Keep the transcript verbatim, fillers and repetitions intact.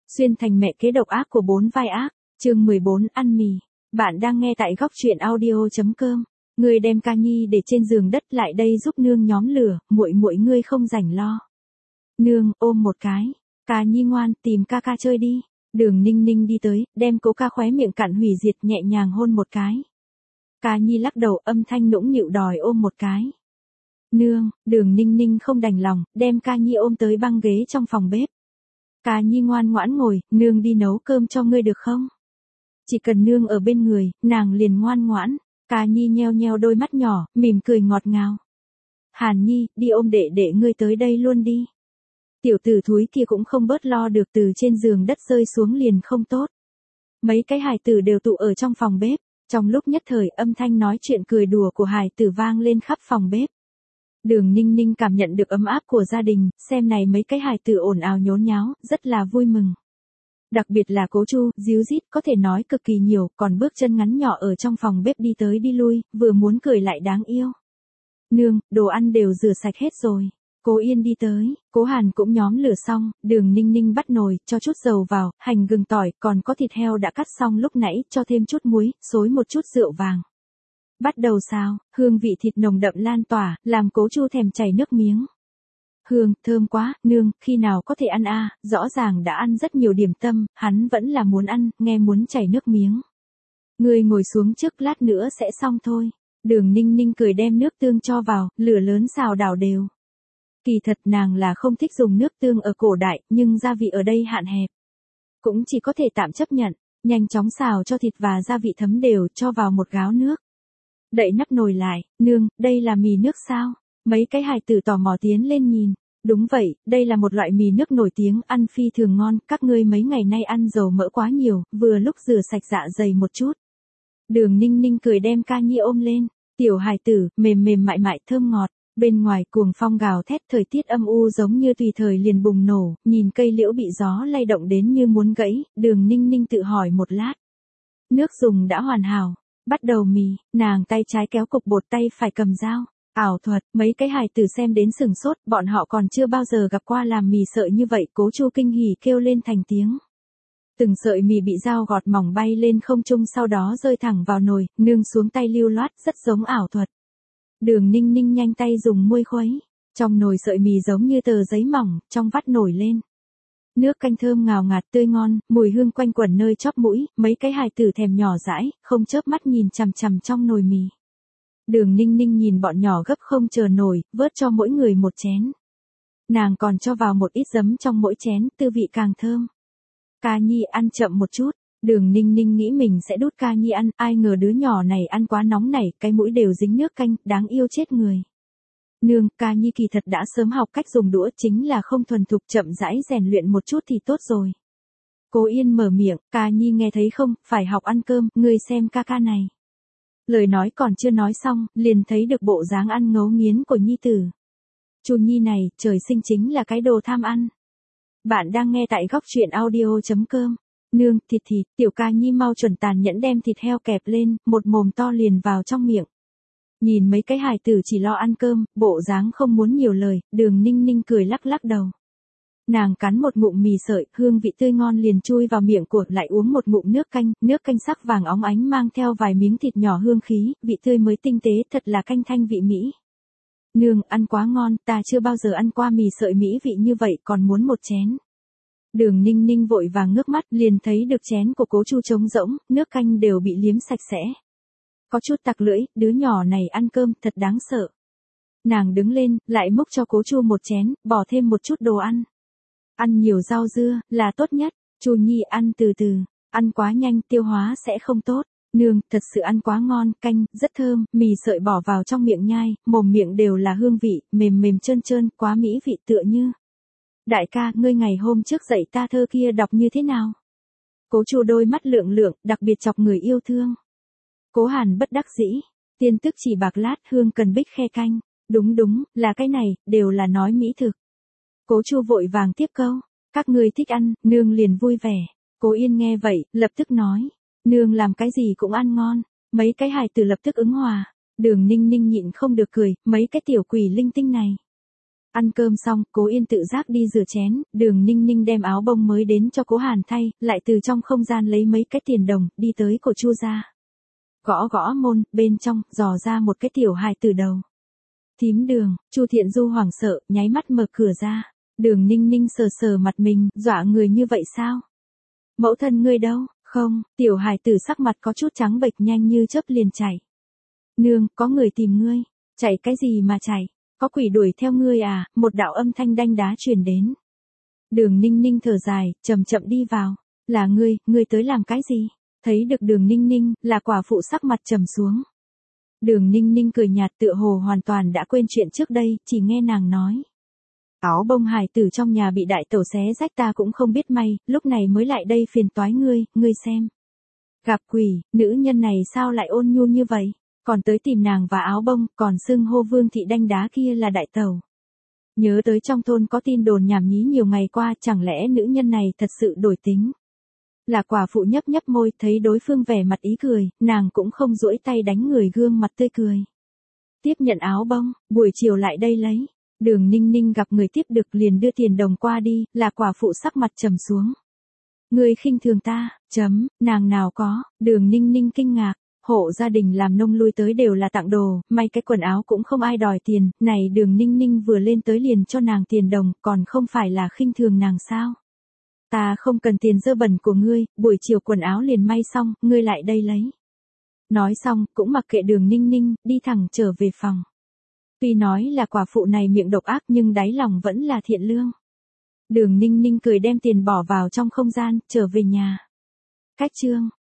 Xuyên thành mẹ kế độc ác của bốn vai ác, chương mười bốn ăn mì. Bạn đang nghe tại góc truyện audio.com. Ngươi đem ca nhi để trên giường đất lại đây giúp nương nhóm lửa, muội muội ngươi không rảnh lo. Nương ôm một cái, ca nhi ngoan tìm ca ca chơi đi. Đường Ninh Ninh đi tới, đem Cố Ca khóe miệng cặn hủy diệt nhẹ nhàng hôn một cái. Ca nhi lắc đầu âm thanh nũng nịu đòi ôm một cái. Nương, Đường Ninh Ninh không đành lòng, đem ca nhi ôm tới băng ghế trong phòng bếp. Ca nhi ngoan ngoãn ngồi, nương đi nấu cơm cho ngươi được không? Chỉ cần nương ở bên người, nàng liền ngoan ngoãn. Ca nhi nheo nheo đôi mắt nhỏ, mỉm cười ngọt ngào. Hàn Nhi, đi ôm đệ đệ ngươi tới đây luôn đi. Tiểu tử thúi kia cũng không bớt lo được từ trên giường đất rơi xuống liền không tốt. Mấy cái hài tử đều tụ ở trong phòng bếp, trong lúc nhất thời âm thanh nói chuyện cười đùa của hài tử vang lên khắp phòng bếp. Đường Ninh Ninh cảm nhận được ấm áp của gia đình, xem này mấy cái hài tử ồn ào nhốn nháo, rất là vui mừng. Đặc biệt là Cố Chu, díu dít có thể nói cực kỳ nhiều, còn bước chân ngắn nhỏ ở trong phòng bếp đi tới đi lui, vừa muốn cười lại đáng yêu. Nương, đồ ăn đều rửa sạch hết rồi. Cố Yên đi tới, Cố Hàn cũng nhóm lửa xong, Đường Ninh Ninh bắt nồi, cho chút dầu vào, hành gừng tỏi, còn có thịt heo đã cắt xong lúc nãy, cho thêm chút muối, xối một chút rượu vàng. Bắt đầu xào, hương vị thịt nồng đậm lan tỏa, làm Cố Chu thèm chảy nước miếng. Hương, thơm quá, nương, khi nào có thể ăn a? À, rõ ràng đã ăn rất nhiều điểm tâm, hắn vẫn là muốn ăn, nghe muốn chảy nước miếng. Ngươi ngồi xuống trước, lát nữa sẽ xong thôi. Đường Ninh Ninh cười đem nước tương cho vào, lửa lớn xào đảo đều. Kỳ thật nàng là không thích dùng nước tương ở cổ đại, nhưng gia vị ở đây hạn hẹp. Cũng chỉ có thể tạm chấp nhận, nhanh chóng xào cho thịt và gia vị thấm đều, cho vào một gáo nước. Đậy nắp nồi lại, nương, đây là mì nước sao? Mấy cái hài tử tò mò tiến lên nhìn. Đúng vậy, đây là một loại mì nước nổi tiếng, ăn phi thường ngon, các ngươi mấy ngày nay ăn dầu mỡ quá nhiều, vừa lúc rửa sạch dạ dày một chút. Đường Ninh Ninh cười đem ca nhi ôm lên, tiểu hài tử, mềm mềm mại mại thơm ngọt, bên ngoài cuồng phong gào thét thời tiết âm u giống như tùy thời liền bùng nổ, nhìn cây liễu bị gió lay động đến như muốn gãy, Đường Ninh Ninh tự hỏi một lát. Nước dùng đã hoàn hảo, bắt đầu mì, nàng tay trái kéo cục bột tay phải cầm dao. Ảo thuật, mấy cái hài tử xem đến sừng sốt, bọn họ còn chưa bao giờ gặp qua làm mì sợi như vậy, Cố Chu kinh hỉ kêu lên thành tiếng. Từng sợi mì bị dao gọt mỏng bay lên không trung sau đó rơi thẳng vào nồi, nương xuống tay lưu loát, rất giống ảo thuật. Đường Ninh Ninh nhanh tay dùng muôi khuấy, trong nồi sợi mì giống như tờ giấy mỏng, trong vắt nổi lên. Nước canh thơm ngào ngạt tươi ngon, mùi hương quanh quẩn nơi chóp mũi, mấy cái hài tử thèm nhỏ dãi, không chớp mắt nhìn chằm chằm trong nồi mì. Đường Ninh Ninh nhìn bọn nhỏ gấp không chờ nổi, vớt cho mỗi người một chén. Nàng còn cho vào một ít giấm trong mỗi chén, tư vị càng thơm. Ca nhi ăn chậm một chút, Đường Ninh Ninh nghĩ mình sẽ đút ca nhi ăn, ai ngờ đứa nhỏ này ăn quá nóng nảy, cái mũi đều dính nước canh, đáng yêu chết người. Nương, ca nhi kỳ thật đã sớm học cách dùng đũa, chính là không thuần thục, chậm rãi rèn luyện một chút thì tốt rồi. Cố Yên mở miệng, ca nhi nghe thấy không, phải học ăn cơm, ngươi xem ca ca này. Lời nói còn chưa nói xong, liền thấy được bộ dáng ăn ngấu nghiến của nhi tử. Chu Nhi này, trời sinh chính là cái đồ tham ăn. Bạn đang nghe tại góc truyện audio.com. Nương, thịt thịt, tiểu ca nhi mau chuẩn tàn nhẫn đem thịt heo kẹp lên, một mồm to liền vào trong miệng. Nhìn mấy cái hài tử chỉ lo ăn cơm, bộ dáng không muốn nhiều lời, Đường Ninh Ninh cười lắc lắc đầu. Nàng cắn một ngụm mì sợi, hương vị tươi ngon liền chui vào miệng của, lại uống một ngụm nước canh, nước canh sắc vàng óng ánh mang theo vài miếng thịt nhỏ hương khí, vị tươi mới tinh tế, thật là canh thanh vị mỹ. Nương, ăn quá ngon, ta chưa bao giờ ăn qua mì sợi mỹ vị như vậy, còn muốn một chén. Đường Ninh Ninh vội vàng ngước mắt, liền thấy được chén của Cố Chu trống rỗng, nước canh đều bị liếm sạch sẽ. Có chút tặc lưỡi, đứa nhỏ này ăn cơm, thật đáng sợ. Nàng đứng lên, lại múc cho Cố Chu một chén, bỏ thêm một chút đồ ăn. Ăn nhiều rau dưa, là tốt nhất, Chu Nhi ăn từ từ, ăn quá nhanh tiêu hóa sẽ không tốt. Nương, thật sự ăn quá ngon, canh, rất thơm, mì sợi bỏ vào trong miệng nhai, mồm miệng đều là hương vị, mềm mềm trơn trơn, quá mỹ vị tựa như. Đại ca, ngươi ngày hôm trước dạy ta thơ kia đọc như thế nào? Cố Chu đôi mắt lượng lượng, đặc biệt chọc người yêu thương. Cố Hàn bất đắc dĩ, tiên tức chỉ bạc lát hương cần bích khe canh, đúng đúng, là cái này, đều là nói mỹ thực. Cố Chu vội vàng tiếp câu, các ngươi thích ăn, nương liền vui vẻ. Cố Yên nghe vậy, lập tức nói, nương làm cái gì cũng ăn ngon, mấy cái hài tử lập tức ứng hòa. Đường Ninh Ninh nhịn không được cười, mấy cái tiểu quỷ linh tinh này. Ăn cơm xong, Cố Yên tự giác đi rửa chén, Đường Ninh Ninh đem áo bông mới đến cho Cố Hàn thay, lại từ trong không gian lấy mấy cái tiền đồng, đi tới cổ Chu gia. Gõ gõ môn, bên trong, dò ra một cái tiểu hài từ đầu. Thím Đường, Chu Thiện Du hoảng sợ, nháy mắt mở cửa ra. Đường Ninh Ninh sờ sờ mặt mình, dọa người như vậy sao? Mẫu thân ngươi đâu? Không, tiểu hài tử sắc mặt có chút trắng bệch nhanh như chớp liền chạy. Nương, có người tìm ngươi. Chạy cái gì mà chạy? Có quỷ đuổi theo ngươi à? Một đạo âm thanh đanh đá truyền đến. Đường Ninh Ninh thở dài, chậm chậm đi vào. Là ngươi, ngươi tới làm cái gì? Thấy được Đường Ninh Ninh, là quả phụ sắc mặt trầm xuống. Đường Ninh Ninh cười nhạt tựa hồ hoàn toàn đã quên chuyện trước đây, chỉ nghe nàng nói. Áo bông hài tử trong nhà bị đại tẩu xé rách ta cũng không biết may, lúc này mới lại đây phiền toái ngươi, ngươi xem. Gặp quỷ, nữ nhân này sao lại ôn nhu như vậy? Còn tới tìm nàng và áo bông, còn xưng hô Vương thị đanh đá kia là đại tẩu. Nhớ tới trong thôn có tin đồn nhảm nhí nhiều ngày qua, chẳng lẽ nữ nhân này thật sự đổi tính? Là quả phụ nhấp nhấp môi, thấy đối phương vẻ mặt ý cười, nàng cũng không duỗi tay đánh người gương mặt tươi cười. Tiếp nhận áo bông, buổi chiều lại đây lấy. Đường Ninh Ninh gặp người tiếp được liền đưa tiền đồng qua đi, là quả phụ sắc mặt trầm xuống. Ngươi khinh thường ta, chấm, nàng nào có, Đường Ninh Ninh kinh ngạc. Hộ gia đình làm nông lui tới đều là tặng đồ, may cái quần áo cũng không ai đòi tiền, này Đường Ninh Ninh vừa lên tới liền cho nàng tiền đồng, còn không phải là khinh thường nàng sao? Ta không cần tiền dơ bẩn của ngươi, buổi chiều quần áo liền may xong, ngươi lại đây lấy. Nói xong, cũng mặc kệ Đường Ninh Ninh, đi thẳng trở về phòng. Tuy nói là quả phụ này miệng độc ác nhưng đáy lòng vẫn là thiện lương. Đường Ninh Ninh cười đem tiền bỏ vào trong không gian, trở về nhà. Cách chương